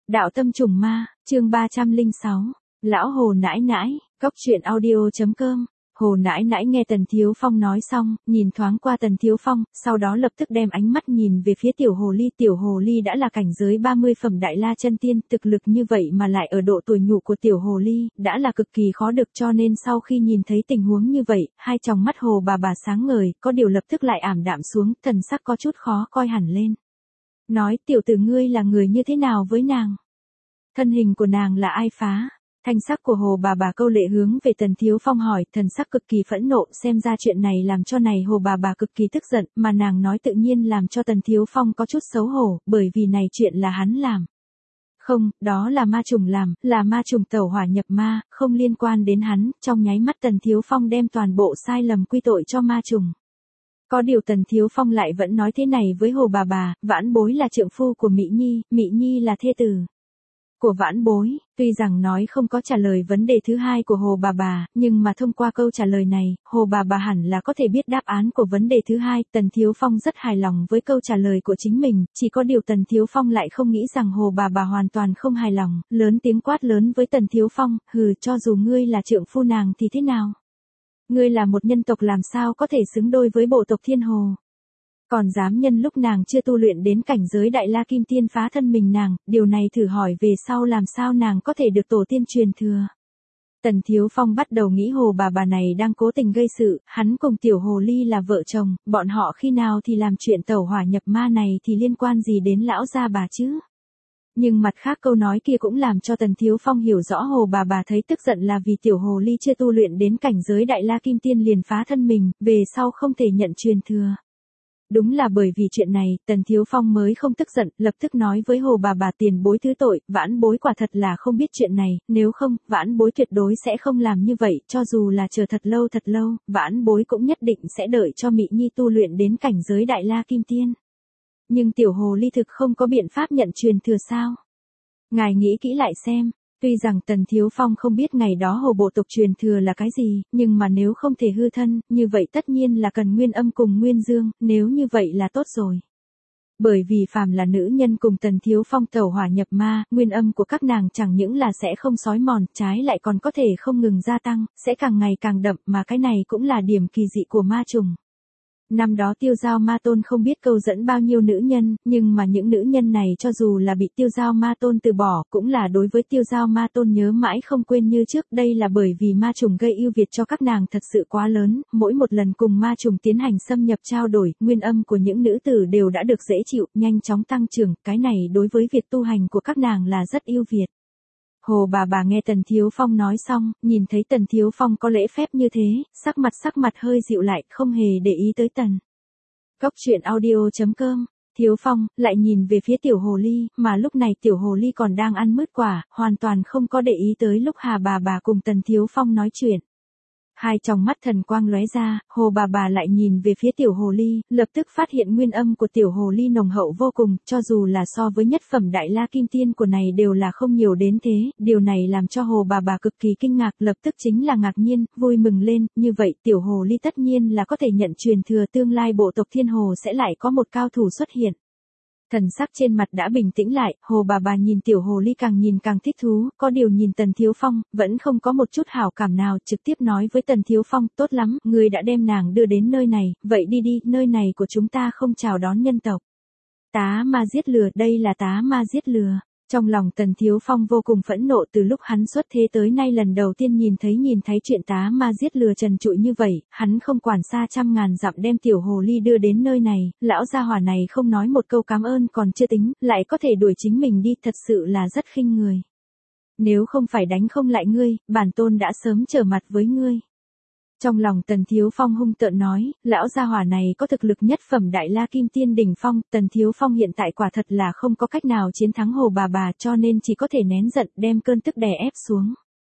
Đạo tâm trùng ma, chương 306. Lão Hồ nãi nãi, cốc truyện audio.com. Hồ nãi nãi nghe Tần Thiếu Phong nói xong, nhìn thoáng qua Tần Thiếu Phong, sau đó lập tức đem ánh mắt nhìn về phía tiểu hồ ly. Tiểu hồ ly đã là cảnh giới 30 phẩm đại la chân tiên, thực lực như vậy mà lại ở độ tuổi nhụ của tiểu hồ ly, đã là cực kỳ khó được, cho nên sau khi nhìn thấy tình huống như vậy, hai tròng mắt hồ bà sáng ngời, có điều lập tức lại ảm đạm xuống, thần sắc có chút khó coi hẳn lên. Nói, tiểu tử ngươi là người như thế nào với nàng? Thân hình của nàng là ai phá? Thanh sắc của hồ bà câu lệ hướng về Tần Thiếu Phong hỏi, thần sắc cực kỳ phẫn nộ, xem ra chuyện này làm cho này hồ bà cực kỳ tức giận, mà nàng nói tự nhiên làm cho Tần Thiếu Phong có chút xấu hổ, bởi vì này chuyện là hắn làm. Không, đó là ma trùng làm, là ma trùng tẩu hỏa nhập ma, không liên quan đến hắn. Trong nháy mắt Tần Thiếu Phong đem toàn bộ sai lầm quy tội cho ma trùng. Có điều Tần Thiếu Phong lại vẫn nói thế này với hồ bà, Vãn Bối là trượng phu của Mỹ Nhi là thê tử của Vãn Bối. Tuy rằng nói không có trả lời vấn đề thứ hai của hồ bà, nhưng mà thông qua câu trả lời này, hồ bà hẳn là có thể biết đáp án của vấn đề thứ hai. Tần Thiếu Phong rất hài lòng với câu trả lời của chính mình, chỉ có điều Tần Thiếu Phong lại không nghĩ rằng hồ bà hoàn toàn không hài lòng, lớn tiếng quát lớn với Tần Thiếu Phong, hừ, cho dù ngươi là trượng phu nàng thì thế nào? Ngươi là một nhân tộc làm sao có thể xứng đôi với bộ tộc Thiên Hồ? Còn dám nhân lúc nàng chưa tu luyện đến cảnh giới đại la kim tiên phá thân mình nàng, điều này thử hỏi về sau làm sao nàng có thể được tổ tiên truyền thừa. Tần Thiếu Phong bắt đầu nghĩ hồ bà này đang cố tình gây sự, hắn cùng tiểu hồ ly là vợ chồng, bọn họ khi nào thì làm chuyện tẩu hỏa nhập ma này thì liên quan gì đến lão gia bà chứ? Nhưng mặt khác câu nói kia cũng làm cho Tần Thiếu Phong hiểu rõ hồ bà thấy tức giận là vì tiểu hồ ly chưa tu luyện đến cảnh giới đại la kim tiên liền phá thân mình, về sau không thể nhận truyền thừa. Đúng là bởi vì chuyện này, Tần Thiếu Phong mới không tức giận, lập tức nói với hồ bà tiền bối thứ tội, Vãn Bối quả thật là không biết chuyện này, nếu không, Vãn Bối tuyệt đối sẽ không làm như vậy, cho dù là chờ thật lâu, Vãn Bối cũng nhất định sẽ đợi cho Mỹ Nhi tu luyện đến cảnh giới đại la kim tiên. Nhưng tiểu hồ ly thực không có biện pháp nhận truyền thừa sao? Ngài nghĩ kỹ lại xem. Tuy rằng Tần Thiếu Phong không biết ngày đó hồ bộ tộc truyền thừa là cái gì, nhưng mà nếu không thể hư thân, như vậy tất nhiên là cần nguyên âm cùng nguyên dương, nếu như vậy là tốt rồi. Bởi vì phàm là nữ nhân cùng Tần Thiếu Phong tẩu hỏa nhập ma, nguyên âm của các nàng chẳng những là sẽ không xói mòn, trái lại còn có thể không ngừng gia tăng, sẽ càng ngày càng đậm, mà cái này cũng là điểm kỳ dị của ma trùng. Năm đó Tiêu Giao Ma Tôn không biết câu dẫn bao nhiêu nữ nhân, nhưng mà những nữ nhân này cho dù là bị Tiêu Giao Ma Tôn từ bỏ, cũng là đối với Tiêu Giao Ma Tôn nhớ mãi không quên như trước. Đây là bởi vì ma trùng gây ưu việt cho các nàng thật sự quá lớn, mỗi một lần cùng ma trùng tiến hành xâm nhập trao đổi, nguyên âm của những nữ tử đều đã được dễ chịu, nhanh chóng tăng trưởng, cái này đối với việc tu hành của các nàng là rất ưu việt. Hồ bà nghe Tần Thiếu Phong nói xong, nhìn thấy Tần Thiếu Phong có lễ phép như thế, sắc mặt hơi dịu lại, không hề để ý tới Tần. Cốc truyện audio.com. Thiếu Phong lại nhìn về phía tiểu hồ ly, mà lúc này tiểu hồ ly còn đang ăn mứt quả, hoàn toàn không có để ý tới lúc Hà bà cùng Tần Thiếu Phong nói chuyện. Hai tròng mắt thần quang lóe ra, hồ bà lại nhìn về phía tiểu hồ ly, lập tức phát hiện nguyên âm của tiểu hồ ly nồng hậu vô cùng, cho dù là so với nhất phẩm đại la kim tiên của này đều là không nhiều đến thế, điều này làm cho hồ bà cực kỳ kinh ngạc, lập tức chính là ngạc nhiên, vui mừng lên, như vậy tiểu hồ ly tất nhiên là có thể nhận truyền thừa, tương lai bộ tộc Thiên Hồ sẽ lại có một cao thủ xuất hiện. Thần sắc trên mặt đã bình tĩnh lại, hồ bà nhìn tiểu hồ ly càng nhìn càng thích thú, có điều nhìn Tần Thiếu Phong, vẫn không có một chút hảo cảm nào, trực tiếp nói với Tần Thiếu Phong, tốt lắm, ngươi đã đem nàng đưa đến nơi này, vậy đi, nơi này của chúng ta không chào đón nhân tộc. Tá ma giết lừa, đây là tá ma giết lừa. Trong lòng Tần Thiếu Phong vô cùng phẫn nộ, từ lúc hắn xuất thế tới nay lần đầu tiên nhìn thấy chuyện tá ma giết lừa trần trụi như vậy, hắn không quản xa trăm ngàn dặm đem tiểu hồ ly đưa đến nơi này, lão gia hỏa này không nói một câu cảm ơn còn chưa tính, lại có thể đuổi chính mình đi, thật sự là rất khinh người. Nếu không phải đánh không lại ngươi, bản tôn đã sớm trở mặt với ngươi. Trong lòng Tần Thiếu Phong hung tợn nói, lão gia hỏa này có thực lực nhất phẩm đại la kim tiên đỉnh phong, Tần Thiếu Phong hiện tại quả thật là không có cách nào chiến thắng hồ bà cho nên chỉ có thể nén giận đem cơn tức đè ép xuống.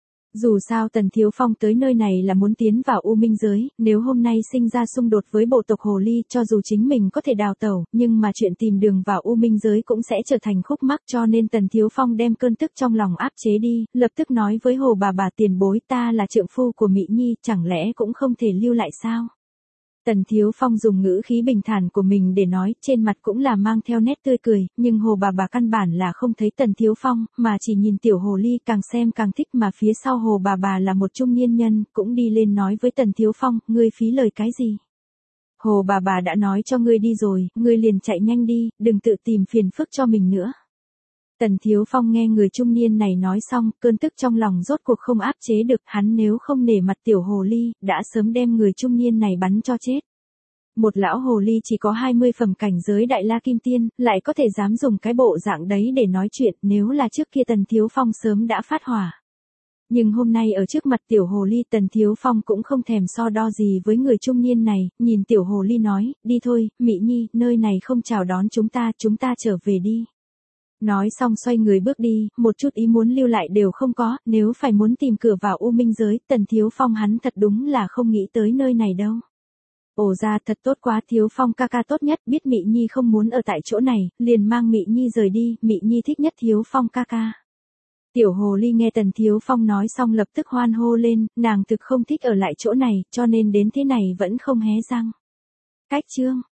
Dù sao Tần Thiếu Phong tới nơi này là muốn tiến vào U Minh giới, nếu hôm nay sinh ra xung đột với bộ tộc Hồ Ly, cho dù chính mình có thể đào tẩu, nhưng mà chuyện tìm đường vào U Minh giới cũng sẽ trở thành khúc mắc, cho nên Tần Thiếu Phong đem cơn tức trong lòng áp chế đi, lập tức nói với hồ bà tiền bối, ta là trượng phu của Mỹ Nhi, chẳng lẽ cũng không thể lưu lại sao? Tần Thiếu Phong dùng ngữ khí bình thản của mình để nói, trên mặt cũng là mang theo nét tươi cười, nhưng Hồ bà căn bản là không thấy Tần Thiếu Phong, mà chỉ nhìn tiểu hồ ly càng xem càng thích, mà phía sau Hồ bà là một trung niên nhân, cũng đi lên nói với Tần Thiếu Phong, ngươi phí lời cái gì? Hồ bà đã nói cho ngươi đi rồi, ngươi liền chạy nhanh đi, đừng tự tìm phiền phức cho mình nữa. Tần Thiếu Phong nghe người trung niên này nói xong, cơn tức trong lòng rốt cuộc không áp chế được, hắn nếu không nể mặt tiểu hồ ly, đã sớm đem người trung niên này bắn cho chết. Một lão hồ ly chỉ có 20 phẩm cảnh giới đại la kim tiên, lại có thể dám dùng cái bộ dạng đấy để nói chuyện, nếu là trước kia Tần Thiếu Phong sớm đã phát hỏa. Nhưng hôm nay ở trước mặt tiểu hồ ly, Tần Thiếu Phong cũng không thèm so đo gì với người trung niên này, nhìn tiểu hồ ly nói, đi thôi, Mị Nhi, nơi này không chào đón chúng ta trở về đi. Nói xong xoay người bước đi, một chút ý muốn lưu lại đều không có, nếu phải muốn tìm cửa vào U Minh giới, Tần Thiếu Phong hắn thật đúng là không nghĩ tới nơi này đâu. Ồ ra thật tốt quá, Thiếu Phong ca ca tốt nhất, biết Mị Nhi không muốn ở tại chỗ này, liền mang Mị Nhi rời đi, Mị Nhi thích nhất Thiếu Phong ca ca. Tiểu hồ ly nghe Tần Thiếu Phong nói xong lập tức hoan hô lên, nàng thực không thích ở lại chỗ này, cho nên đến thế này vẫn không hé răng. Cách chương